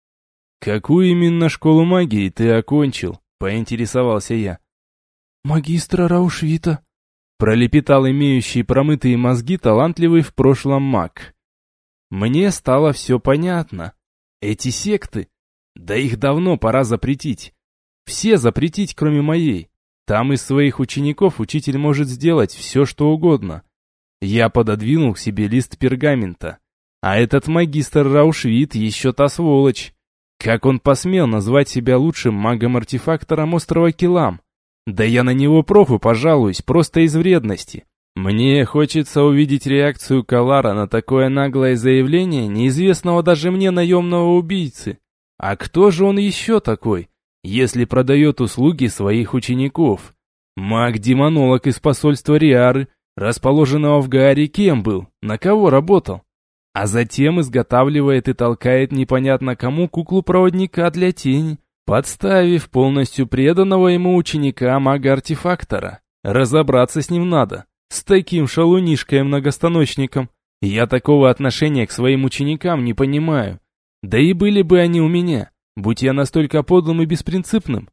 «Какую именно школу магии ты окончил?» — поинтересовался я. «Магистра Раушвита», — пролепетал имеющий промытые мозги талантливый в прошлом маг. Мне стало все понятно. Эти секты, да их давно пора запретить. Все запретить, кроме моей. Там из своих учеников учитель может сделать все, что угодно. Я пододвинул к себе лист пергамента. А этот магистр Раушвит еще та сволочь. Как он посмел назвать себя лучшим магом-артефактором острова Килам? Да я на него профу пожалуюсь, просто из вредности. Мне хочется увидеть реакцию Калара на такое наглое заявление неизвестного даже мне наемного убийцы. А кто же он еще такой, если продает услуги своих учеников? Маг-демонолог из посольства Риары, расположенного в Гааре, кем был, на кого работал? А затем изготавливает и толкает непонятно кому куклу-проводника для тени, подставив полностью преданного ему ученика мага-артефактора. Разобраться с ним надо, с таким шалунишкой-многостаночником. Я такого отношения к своим ученикам не понимаю. Да и были бы они у меня, будь я настолько подлым и беспринципным.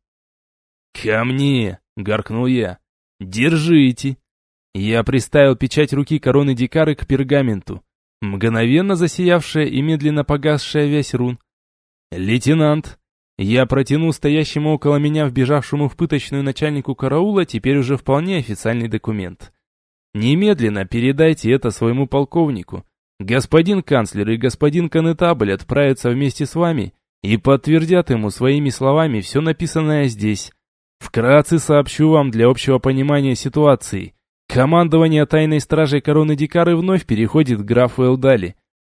«Ко мне!» — гаркнул я. «Держите!» Я приставил печать руки короны Дикары к пергаменту. Мгновенно засиявшая и медленно погасшая вязь рун. «Лейтенант!» Я протянул стоящему около меня вбежавшему в пыточную начальнику караула теперь уже вполне официальный документ. «Немедленно передайте это своему полковнику. Господин канцлер и господин коннетабль отправятся вместе с вами и подтвердят ему своими словами все написанное здесь. Вкратце сообщу вам для общего понимания ситуации. Командование тайной стражей короны Дикары вновь переходит к графу Элдали.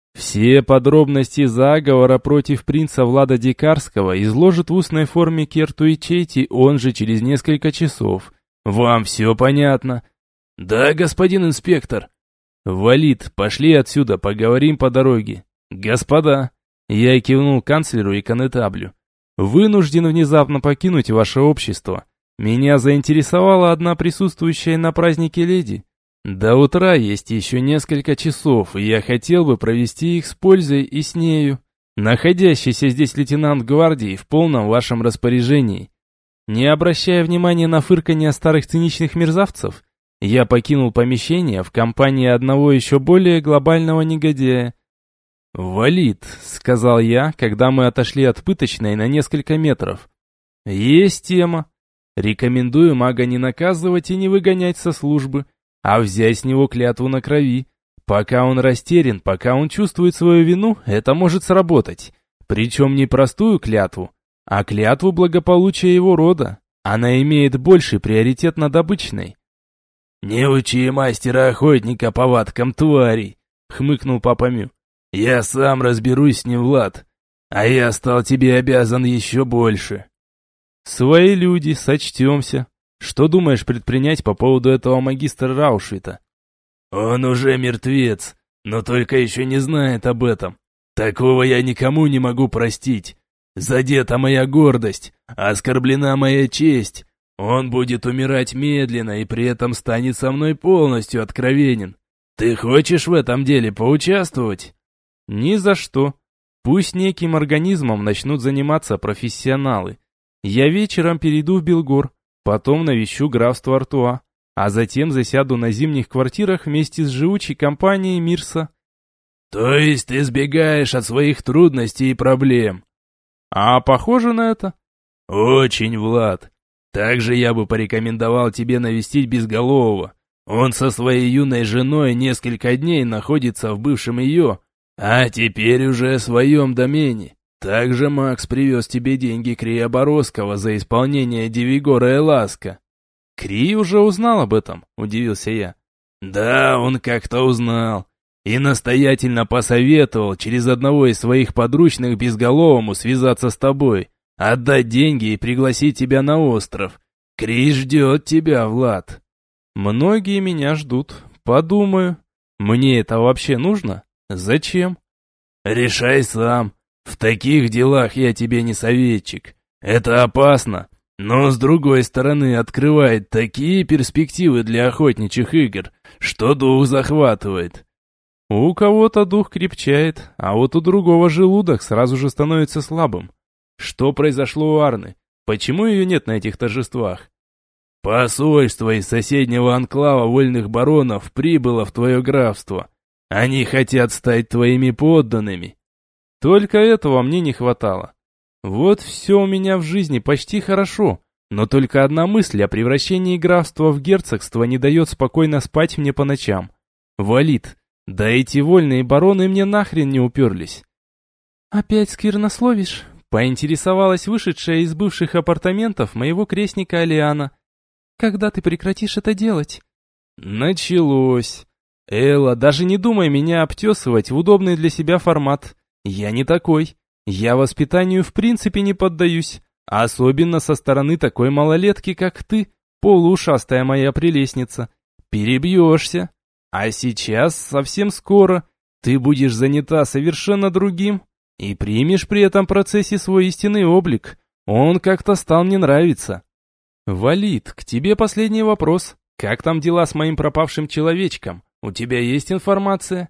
Все подробности заговора против принца Влада Дикарского изложит в устной форме Керту и Чейти, он же через несколько часов. Вам все понятно?» «Да, господин инспектор». «Валид, пошли отсюда, поговорим по дороге». «Господа», я кивнул канцлеру и коннетаблю, «вынужден внезапно покинуть ваше общество. Меня заинтересовала одна присутствующая на празднике леди. До утра есть еще несколько часов, и я хотел бы провести их с пользой и с нею. Находящийся здесь лейтенант гвардии в полном вашем распоряжении». Не обращая внимания на фырканье старых циничных мерзавцев, я покинул помещение в компании одного еще более глобального негодяя. «Валид», — сказал я, когда мы отошли от пыточной на несколько метров. «Есть тема. Рекомендую мага не наказывать и не выгонять со службы, а взять с него клятву на крови. Пока он растерян, пока он чувствует свою вину, это может сработать. Причем не простую клятву, а клятву благополучия его рода. Она имеет больший приоритет над обычной». «Не учи мастера-охотника повадкам тварей», — хмыкнул Папа Мю. «Я сам разберусь с ним, Влад, а я стал тебе обязан еще больше». «Свои люди, сочтемся. Что думаешь предпринять по поводу этого магистра Раушвита?» «Он уже мертвец, но только еще не знает об этом. Такого я никому не могу простить. Задета моя гордость, оскорблена моя честь. Он будет умирать медленно и при этом станет со мной полностью откровенен. Ты хочешь в этом деле поучаствовать?» «Ни за что. Пусть неким организмом начнут заниматься профессионалы. Я вечером перейду в Белгор, потом навещу графство Артуа, а затем засяду на зимних квартирах вместе с живучей компанией Мирса». «То есть ты сбегаешь от своих трудностей и проблем?» А похоже на это? Очень, Влад. Также я бы порекомендовал тебе навестить Безголового. Он со своей юной женой несколько дней находится в бывшем ее, а теперь уже своем домене. Также Макс привез тебе деньги Крия Боровского за исполнение Девигора и Ласка. Кри уже узнал об этом, удивился я. Да, он как-то узнал. И настоятельно посоветовал через одного из своих подручных Безголовому связаться с тобой, отдать деньги и пригласить тебя на остров. Кри ждет тебя, Влад. Многие меня ждут. Подумаю. Мне это вообще нужно? Зачем? Решай сам. В таких делах я тебе не советчик. Это опасно, но с другой стороны открывает такие перспективы для охотничьих игр, что дух захватывает. У кого-то дух крепчает, а вот у другого желудок сразу же становится слабым. Что произошло у Арны? Почему ее нет на этих торжествах? Посольство из соседнего анклава вольных баронов прибыло в твое графство. Они хотят стать твоими подданными. Только этого мне не хватало. Вот все у меня в жизни почти хорошо, но только одна мысль о превращении графства в герцогство не дает спокойно спать мне по ночам. Валит, да эти вольные бароны мне нахрен не уперлись. «Опять сквернословишь?» — поинтересовалась вышедшая из бывших апартаментов моего крестника Алиана. «Когда ты прекратишь это делать?» Началось. Элла, даже не думай меня обтесывать в удобный для себя формат. Я не такой. Я воспитанию в принципе не поддаюсь. Особенно со стороны такой малолетки, как ты, полуушастая моя прелестница. Перебьешься. А сейчас, совсем скоро, ты будешь занята совершенно другим и примешь при этом процессе свой истинный облик. Он как-то стал мне нравиться. Валид, к тебе последний вопрос. Как там дела с моим пропавшим человечком? У тебя есть информация?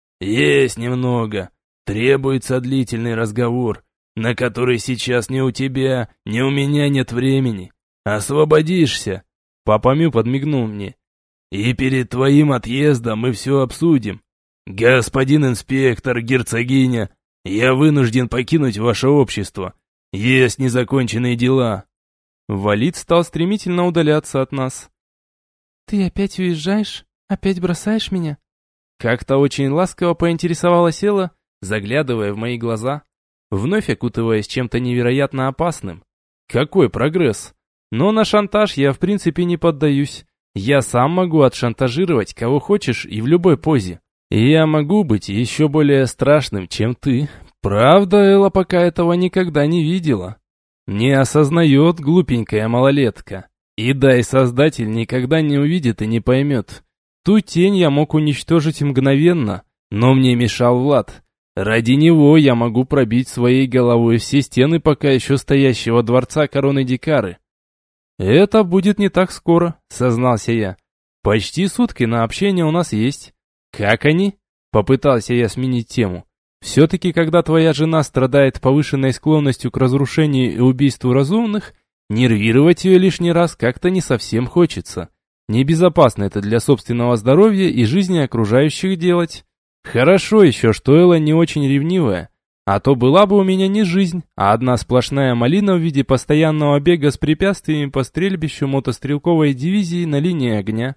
Есть немного. Требуется длительный разговор, на который сейчас ни у тебя, ни у меня нет времени. Освободишься. Папа Мю подмигнул мне. И перед твоим отъездом мы все обсудим. Господин инспектор, герцогиня, я вынужден покинуть ваше общество. Есть незаконченные дела. Валид стал стремительно удаляться от нас. «Ты опять уезжаешь? Опять бросаешь меня?» Как-то очень ласково поинтересовалась Элла, заглядывая в мои глаза, вновь окутываясь чем-то невероятно опасным. Какой прогресс! Но на шантаж я в принципе не поддаюсь. Я сам могу отшантажировать кого хочешь и в любой позе. И я могу быть еще более страшным, чем ты. Правда, Элла пока этого никогда не видела. Не осознает глупенькая малолетка. И дай Создатель никогда не увидит и не поймет. Ту тень я мог уничтожить мгновенно, но мне мешал Влад. Ради него я могу пробить своей головой все стены пока еще стоящего дворца короны Дикары. Это будет не так скоро, сознался я. Почти сутки на общение у нас есть. Как они? Попытался я сменить тему. Все-таки, когда твоя жена страдает повышенной склонностью к разрушению и убийству разумных, нервировать ее лишний раз как-то не совсем хочется. Небезопасно это для собственного здоровья и жизни окружающих делать. Хорошо еще, что Элла не очень ревнивая, а то была бы у меня не жизнь, а одна сплошная малина в виде постоянного бега с препятствиями по стрельбищу мотострелковой дивизии на линии огня.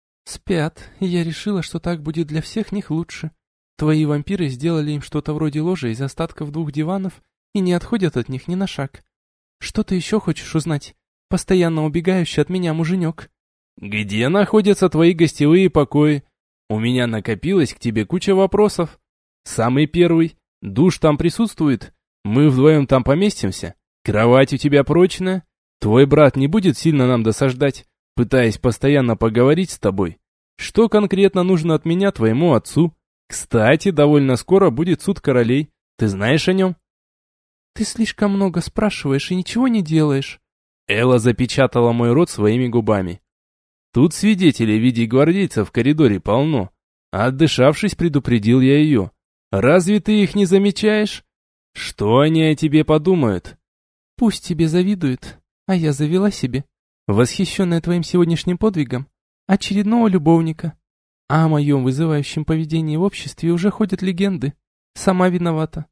«Спят, и я решила, что так будет для всех них лучше. Твои вампиры сделали им что-то вроде ложа из остатков двух диванов и не отходят от них ни на шаг. Что ты еще хочешь узнать, постоянно убегающий от меня муженек?» «Где находятся твои гостевые покои? У меня накопилось к тебе куча вопросов. Самый первый. Душ там присутствует? Мы вдвоем там поместимся? Кровать у тебя прочная? Твой брат не будет сильно нам досаждать, пытаясь постоянно поговорить с тобой? Что конкретно нужно от меня твоему отцу? Кстати, довольно скоро будет суд королей. Ты знаешь о нем?» «Ты слишком много спрашиваешь и ничего не делаешь». Элла запечатала мой рот своими губами. Тут свидетелей в виде гвардейцев в коридоре полно. Отдышавшись, предупредил я ее. Разве ты их не замечаешь? Что они о тебе подумают? Пусть тебе завидуют, а я завела себе, восхищенная твоим сегодняшним подвигом, очередного любовника. А о моем вызывающем поведении в обществе уже ходят легенды. Сама виновата.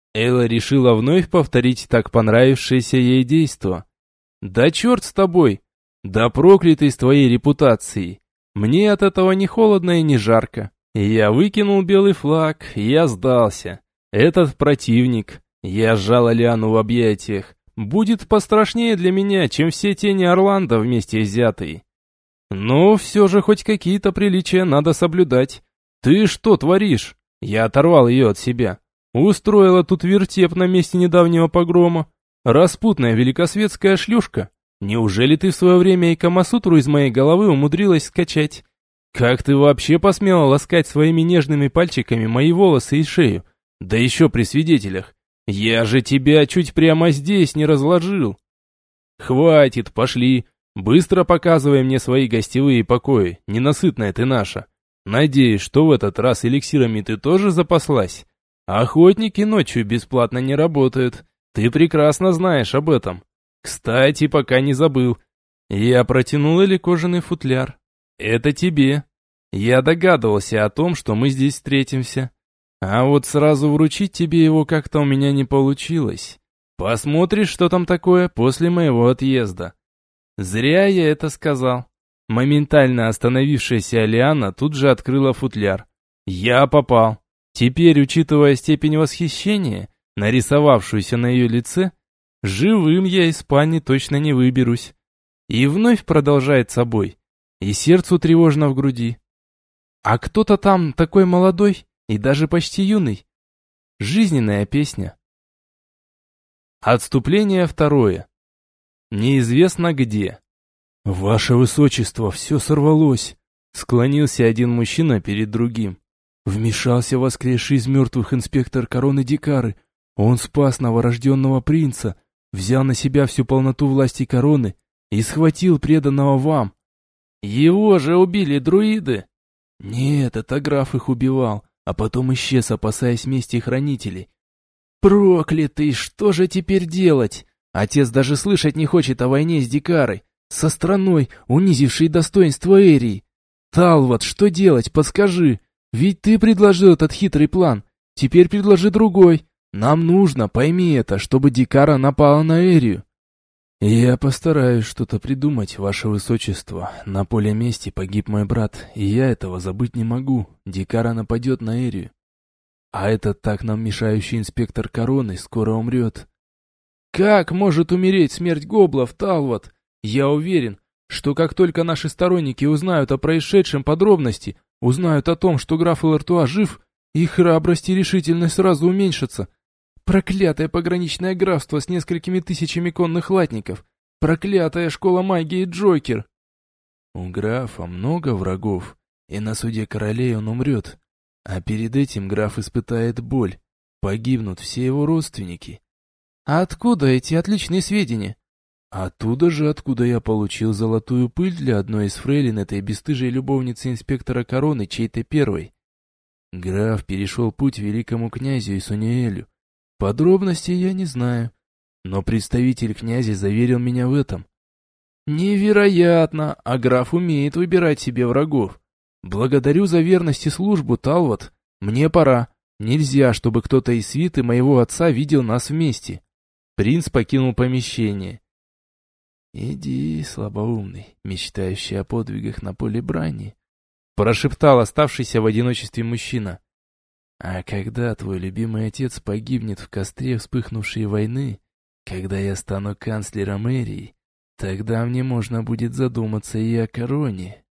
Элла решила вновь повторить так понравившееся ей действо. «Да черт с тобой! Да проклятый с твоей репутацией! Мне от этого не холодно и не жарко. Я выкинул белый флаг, я сдался. Этот противник, я сжал Алиану в объятиях, будет пострашнее для меня, чем все тени Орландо вместе взятые. Но все же хоть какие-то приличия надо соблюдать. Ты что творишь?» Я оторвал ее от себя. Устроила тут вертеп на месте недавнего погрома. Распутная великосветская шлюшка. Неужели ты в свое время и Камасутру из моей головы умудрилась скачать? Как ты вообще посмела ласкать своими нежными пальчиками мои волосы и шею? Да еще при свидетелях. Я же тебя чуть прямо здесь не разложил. Хватит, пошли. Быстро показывай мне свои гостевые покои, ненасытная ты наша. Надеюсь, что в этот раз эликсирами ты тоже запаслась? Охотники ночью бесплатно не работают. Ты прекрасно знаешь об этом. Кстати, пока не забыл. Я протянул Эле кожаный футляр. Это тебе. Я догадывался о том, что мы здесь встретимся. А вот сразу вручить тебе его как-то у меня не получилось. Посмотришь, что там такое после моего отъезда. Зря я это сказал. Моментально остановившаяся Алиана тут же открыла футляр. Я попал. Теперь, учитывая степень восхищения, нарисовавшуюся на ее лице, живым я из спальни точно не выберусь. И вновь продолжает собой. И сердцу тревожно в груди. А кто-то там такой молодой и даже почти юный. Жизненная песня. Отступление второе. Неизвестно где. «Ваше Высочество, все сорвалось!» Склонился один мужчина перед другим. Вмешался воскресший из мертвых инспектор короны Дикары. Он спас новорожденного принца, взял на себя всю полноту власти короны и схватил преданного вам. Его же убили друиды? Нет, это граф их убивал, а потом исчез, опасаясь мести хранителей. Проклятый, что же теперь делать? Отец даже слышать не хочет о войне с Дикарой, со страной, унизившей достоинство Эрии. Талвот, что делать, подскажи. Ведь ты предложил этот хитрый план. Теперь предложи другой. Нам нужно, пойми это, чтобы Дикара напала на Эрию. Я постараюсь что-то придумать, ваше высочество. На поле мести погиб мой брат, и я этого забыть не могу. Дикара нападет на Эрию. А этот так нам мешающий инспектор короны скоро умрет. Как может умереть смерть гоблов, Талвот? Я уверен, что как только наши сторонники узнают о происшедшем подробности, узнают о том, что граф Элартуа жив, их храбрость и решительность сразу уменьшатся. Проклятое пограничное графство с несколькими тысячами конных латников. Проклятая школа магии Джокер. У графа много врагов, и на суде королей он умрет. А перед этим граф испытает боль. Погибнут все его родственники. А откуда эти отличные сведения? Оттуда же, откуда я получил золотую пыль для одной из фрейлин этой бесстыжей любовницы инспектора короны, чьей-то первой. Граф перешел путь великому князю и Суниэлю. Подробностей я не знаю, но представитель князя заверил меня в этом. Невероятно, а граф умеет выбирать себе врагов. Благодарю за верность и службу, Талвот. Мне пора. Нельзя, чтобы кто-то из свиты моего отца видел нас вместе. Принц покинул помещение. «Иди, слабоумный, мечтающий о подвигах на поле брани», прошептал оставшийся в одиночестве мужчина. «А когда твой любимый отец погибнет в костре вспыхнувшей войны, когда я стану канцлером Эрии, тогда мне можно будет задуматься и о короне».